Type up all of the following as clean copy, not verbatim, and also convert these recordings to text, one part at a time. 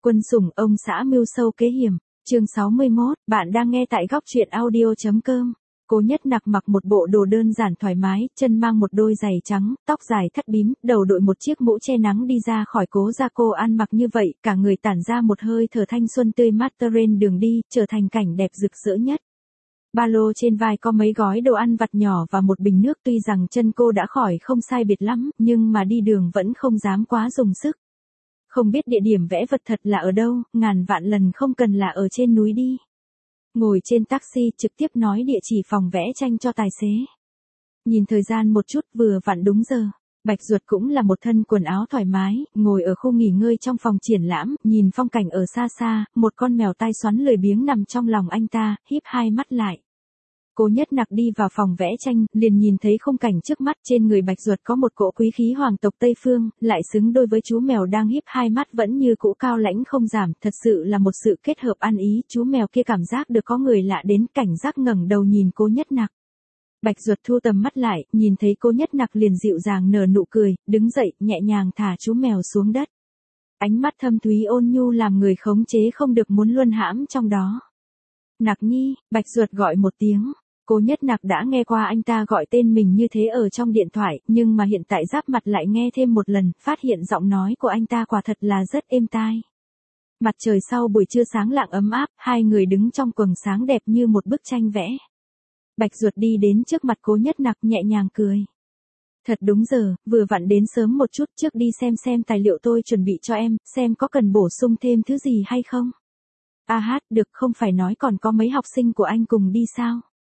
Quân sủng ông xã mưu sâu kế hiểm, chương 61, bạn đang nghe tại góc truyện audio.com. Cố Nhất Nặc mặc một bộ đồ đơn giản thoải mái, chân mang một đôi giày trắng, tóc dài thắt bím, đầu đội một chiếc mũ che nắng đi ra khỏi cố gia. Cô ăn mặc như vậy, cả người tản ra một hơi thở thanh xuân tươi mát, trên đường đi, trở thành cảnh đẹp rực rỡ nhất. Ba lô trên vai có mấy gói đồ ăn vặt nhỏ và một bình nước. Tuy rằng chân cô đã khỏi không sai biệt lắm, nhưng mà đi đường vẫn không dám quá dùng sức. Không biết địa điểm vẽ vật thật là ở đâu, ngàn vạn lần không cần là ở trên núi đi. Ngồi trên taxi trực tiếp nói địa chỉ phòng vẽ tranh cho tài xế. Nhìn thời gian một chút, vừa vặn đúng giờ. Bạch Duật cũng là một thân quần áo thoải mái, ngồi ở khu nghỉ ngơi trong phòng triển lãm, nhìn phong cảnh ở xa xa, một con mèo tai xoắn lười biếng nằm trong lòng anh ta, híp hai mắt lại. Cố Nhất Nặc đi vào phòng vẽ tranh, liền nhìn thấy khung cảnh trước mắt. Trên người Bạch Duật có một cỗ quý khí hoàng tộc Tây Phương, lại xứng đôi với chú mèo đang híp hai mắt vẫn như cũ cao lãnh không giảm, thật sự là một sự kết hợp ăn ý. Chú mèo kia cảm giác được có người lạ đến, cảnh giác ngẩng đầu nhìn Cố Nhất Nặc. Bạch Duật thu tầm mắt lại, nhìn thấy Cố Nhất Nặc liền dịu dàng nở nụ cười, đứng dậy, nhẹ nhàng thả chú mèo xuống đất. Ánh mắt thâm thúy ôn nhu làm người khống chế không được muốn luân hãm trong đó. Nặc nhi, Bạch Duật gọi một tiếng. Cố Nhất Nặc đã nghe qua anh ta gọi tên mình như thế ở trong điện thoại, nhưng mà hiện tại giáp mặt lại nghe thêm một lần, phát hiện giọng nói của anh ta quả thật là rất êm tai. Mặt trời sau buổi trưa sáng lạng ấm áp, hai người đứng trong quầng sáng đẹp như một bức tranh vẽ. Bạch Duật đi đến trước mặt Cố Nhất Nặc nhẹ nhàng cười. Thật đúng giờ, vừa vặn đến sớm một chút, trước đi xem tài liệu tôi chuẩn bị cho em, xem có cần bổ sung thêm thứ gì hay không. Được, không phải nói còn có mấy học sinh của anh cùng đi sao?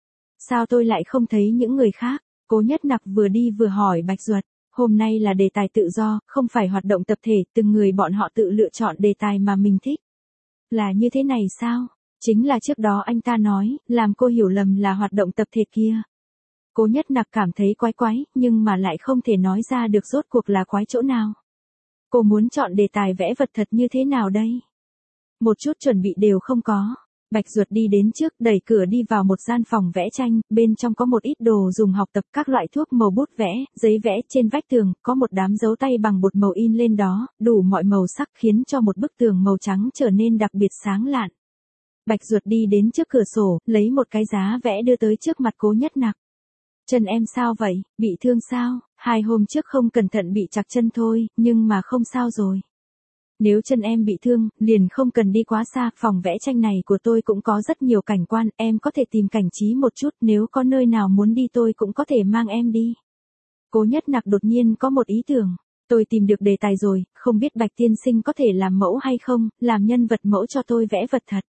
Sao tôi lại không thấy những người khác? Cố Nhất Nặc vừa đi vừa hỏi Bạch Duật. Hôm nay là đề tài tự do, không phải hoạt động tập thể, từng người bọn họ tự lựa chọn đề tài mà mình thích. Là như thế này sao? Chính là trước đó anh ta nói, làm cô hiểu lầm là hoạt động tập thể kia. Cố Nhất Nặc cảm thấy quái quái, nhưng mà lại không thể nói ra được rốt cuộc là quái chỗ nào. Cô muốn chọn đề tài vẽ vật thật như thế nào đây? Một chút chuẩn bị đều không có. Bạch Duật đi đến trước, đẩy cửa đi vào một gian phòng vẽ tranh, bên trong có một ít đồ dùng học tập, các loại thuốc màu, bút vẽ, giấy vẽ. Trên vách tường, có một đám dấu tay bằng bột màu in lên đó, đủ mọi màu sắc khiến cho một bức tường màu trắng trở nên đặc biệt sáng lạn. Bạch Duật đi đến trước cửa sổ, lấy một cái giá vẽ đưa tới trước mặt Cố Nhất Nặc. Chân em sao vậy, bị thương sao? 2 hôm trước không cẩn thận bị trặc chân thôi, nhưng mà không sao rồi. Nếu chân em bị thương, liền không cần đi quá xa, phòng vẽ tranh này của tôi cũng có rất nhiều cảnh quan, em có thể tìm cảnh trí một chút, nếu có nơi nào muốn đi tôi cũng có thể mang em đi. Cố Nhất Nặc đột nhiên có một ý tưởng, tôi tìm được đề tài rồi, không biết Bạch tiên sinh có thể làm mẫu hay không, làm nhân vật mẫu cho tôi vẽ vật thật.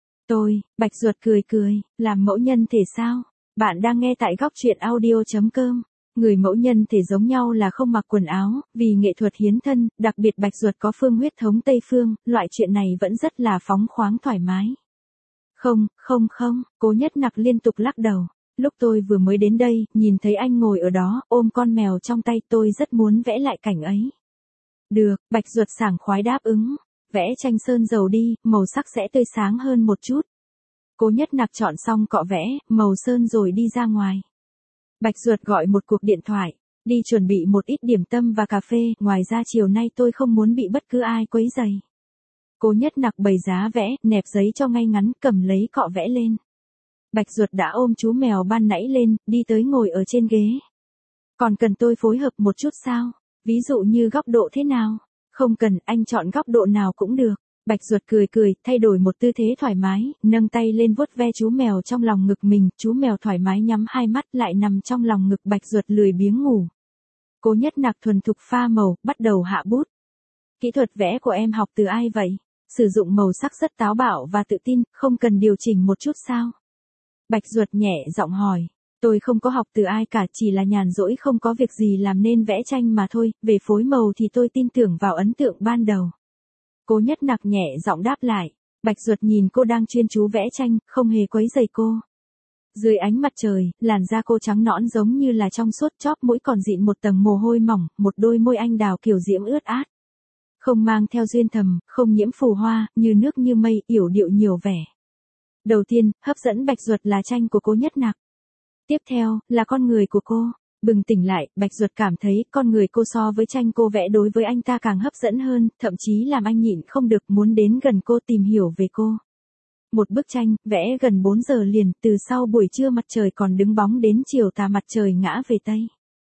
Bạch Duật cười, làm mẫu nhân thể sao? Bạn đang nghe tại góc truyện audio.com. Người mẫu nhân thể giống nhau là không mặc quần áo, vì nghệ thuật hiến thân, đặc biệt Bạch Duật có phương huyết thống Tây Phương, loại chuyện này vẫn rất là phóng khoáng thoải mái. Không, Cố Nhất Nặc liên tục lắc đầu. Lúc tôi vừa mới đến đây, nhìn thấy anh ngồi ở đó, ôm con mèo trong tay, tôi rất muốn vẽ lại cảnh ấy. Được, Bạch Duật sảng khoái đáp ứng. Vẽ tranh sơn dầu đi, màu sắc sẽ tươi sáng hơn một chút. Cố Nhất Nặc chọn xong cọ vẽ, màu sơn rồi đi ra ngoài. Bạch Duật gọi một cuộc điện thoại, đi chuẩn bị một ít điểm tâm và cà phê, ngoài ra chiều nay tôi không muốn bị bất cứ ai quấy rầy. Cố Nhất Nặc bày giá vẽ, nẹp giấy cho ngay ngắn, cầm lấy cọ vẽ lên. Bạch Duật đã ôm chú mèo ban nãy lên, đi tới ngồi ở trên ghế. Còn cần tôi phối hợp một chút sao? Ví dụ như góc độ thế nào? Không cần, anh chọn góc độ nào cũng được. Bạch Duật cười, thay đổi một tư thế thoải mái, nâng tay lên vuốt ve chú mèo trong lòng ngực mình, chú mèo thoải mái nhắm hai mắt lại nằm trong lòng ngực Bạch Duật lười biếng ngủ. Cố Nhất Nặc thuần thục pha màu, bắt đầu hạ bút. Kỹ thuật vẽ của em học từ ai vậy? Sử dụng màu sắc rất táo bạo và tự tin, không cần điều chỉnh một chút sao? Bạch Duật nhẹ giọng hỏi. Tôi không có học từ ai cả, chỉ là nhàn rỗi không có việc gì làm nên vẽ tranh mà thôi, về phối màu thì tôi tin tưởng vào ấn tượng ban đầu. Cố Nhất Nặc nhẹ giọng đáp lại. Bạch Duật nhìn cô đang chuyên chú vẽ tranh, không hề quấy rầy cô. Dưới ánh mặt trời, làn da cô trắng nõn giống như là trong suốt, chóp mũi còn dịn một tầng mồ hôi mỏng, một đôi môi anh đào kiểu diễm ướt át. Không mang theo duyên thầm, không nhiễm phù hoa, như nước như mây, yểu điệu nhiều vẻ. Đầu tiên, hấp dẫn Bạch Duật là tranh của Cố Nhất Nặc. Tiếp theo, là con người của cô. Bừng tỉnh lại, Bạch Duật cảm thấy con người cô so với tranh cô vẽ đối với anh ta càng hấp dẫn hơn, thậm chí làm anh nhịn không được muốn đến gần cô tìm hiểu về cô. Một bức tranh, vẽ gần 4 giờ liền, từ sau buổi trưa mặt trời còn đứng bóng đến chiều tà mặt trời ngã về Tây.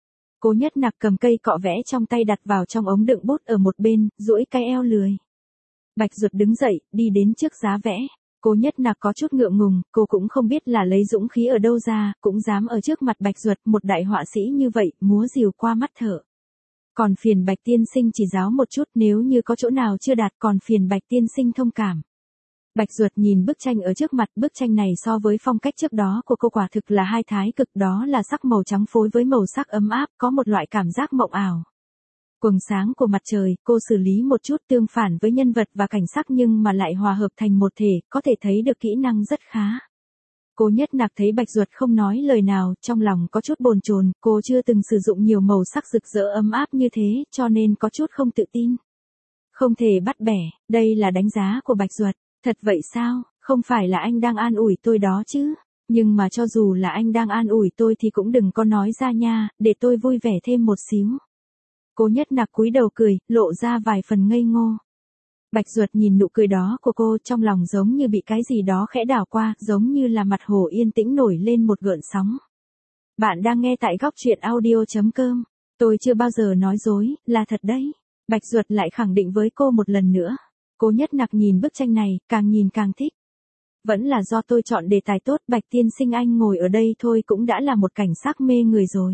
Cố Nhất Nặc cầm cây cọ vẽ trong tay đặt vào trong ống đựng bút ở một bên, duỗi cái eo lười. Bạch Duật đứng dậy, đi đến trước giá vẽ. Cố Nhất Nặc có chút ngượng ngùng, cô cũng không biết là lấy dũng khí ở đâu ra, cũng dám ở trước mặt Bạch Duật, một đại họa sĩ như vậy, múa rìu qua mắt thợ. Còn phiền Bạch tiên sinh chỉ giáo một chút, nếu như có chỗ nào chưa đạt còn phiền Bạch tiên sinh thông cảm. Bạch Duật nhìn bức tranh ở trước mặt, bức tranh này so với phong cách trước đó của cô quả thực là hai thái cực, đó là sắc màu trắng phối với màu sắc ấm áp, có một loại cảm giác mộng ảo. Quầng sáng của mặt trời, cô xử lý một chút tương phản với nhân vật và cảnh sắc nhưng mà lại hòa hợp thành một thể, có thể thấy được kỹ năng rất khá. Cố Nhất Nặc thấy Bạch Duật không nói lời nào, trong lòng có chút bồn chồn, cô chưa từng sử dụng nhiều màu sắc rực rỡ ấm áp như thế, cho nên có chút không tự tin. Không thể bắt bẻ, đây là đánh giá của Bạch Duật. Thật vậy sao, không phải là anh đang an ủi tôi đó chứ? Nhưng mà cho dù là anh đang an ủi tôi thì cũng đừng có nói ra nha, để tôi vui vẻ thêm một xíu. Cố Nhất Nặc cúi đầu cười, lộ ra vài phần ngây ngô. Bạch Duật nhìn nụ cười đó của cô, trong lòng giống như bị cái gì đó khẽ đảo qua, giống như là mặt hồ yên tĩnh nổi lên một gợn sóng. Bạn đang nghe tại góc truyện audio.com. Tôi chưa bao giờ nói dối, là thật đấy. Bạch Duật lại khẳng định với cô một lần nữa. Cố Nhất Nặc nhìn bức tranh này, càng nhìn càng thích. Vẫn là do tôi chọn đề tài tốt, Bạch tiên sinh anh ngồi ở đây thôi cũng đã là một cảnh sắc mê người rồi.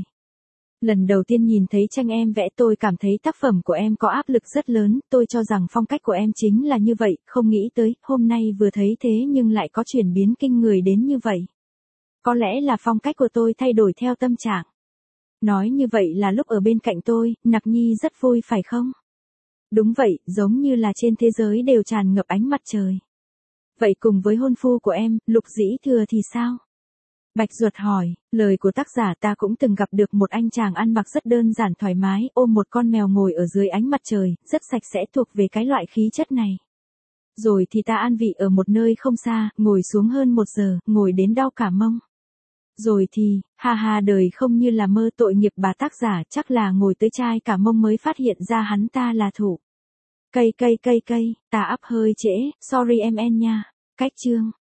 Lần đầu tiên nhìn thấy tranh em vẽ tôi cảm thấy tác phẩm của em có áp lực rất lớn, tôi cho rằng phong cách của em chính là như vậy, không nghĩ tới, hôm nay vừa thấy thế nhưng lại có chuyển biến kinh người đến như vậy. Có lẽ là phong cách của tôi thay đổi theo tâm trạng. Nói như vậy là lúc ở bên cạnh tôi, Nặc Nhi rất vui phải không? Đúng vậy, giống như là trên thế giới đều tràn ngập ánh mặt trời. Vậy cùng với hôn phu của em, Lục Dĩ Thừa thì sao? Bạch Duật hỏi, lời của tác giả ta cũng từng gặp được một anh chàng ăn mặc rất đơn giản thoải mái, ôm một con mèo ngồi ở dưới ánh mặt trời, rất sạch sẽ thuộc về cái loại khí chất này. Rồi thì ta an vị ở một nơi không xa, ngồi xuống hơn 1 giờ, ngồi đến đau cả mông. Rồi thì, ha đời không như là mơ, tội nghiệp bà tác giả, chắc là ngồi tới chai cả mông mới phát hiện ra hắn ta là thủ. Cây, ta ắp hơi trễ, sorry em en nha. Cách chương.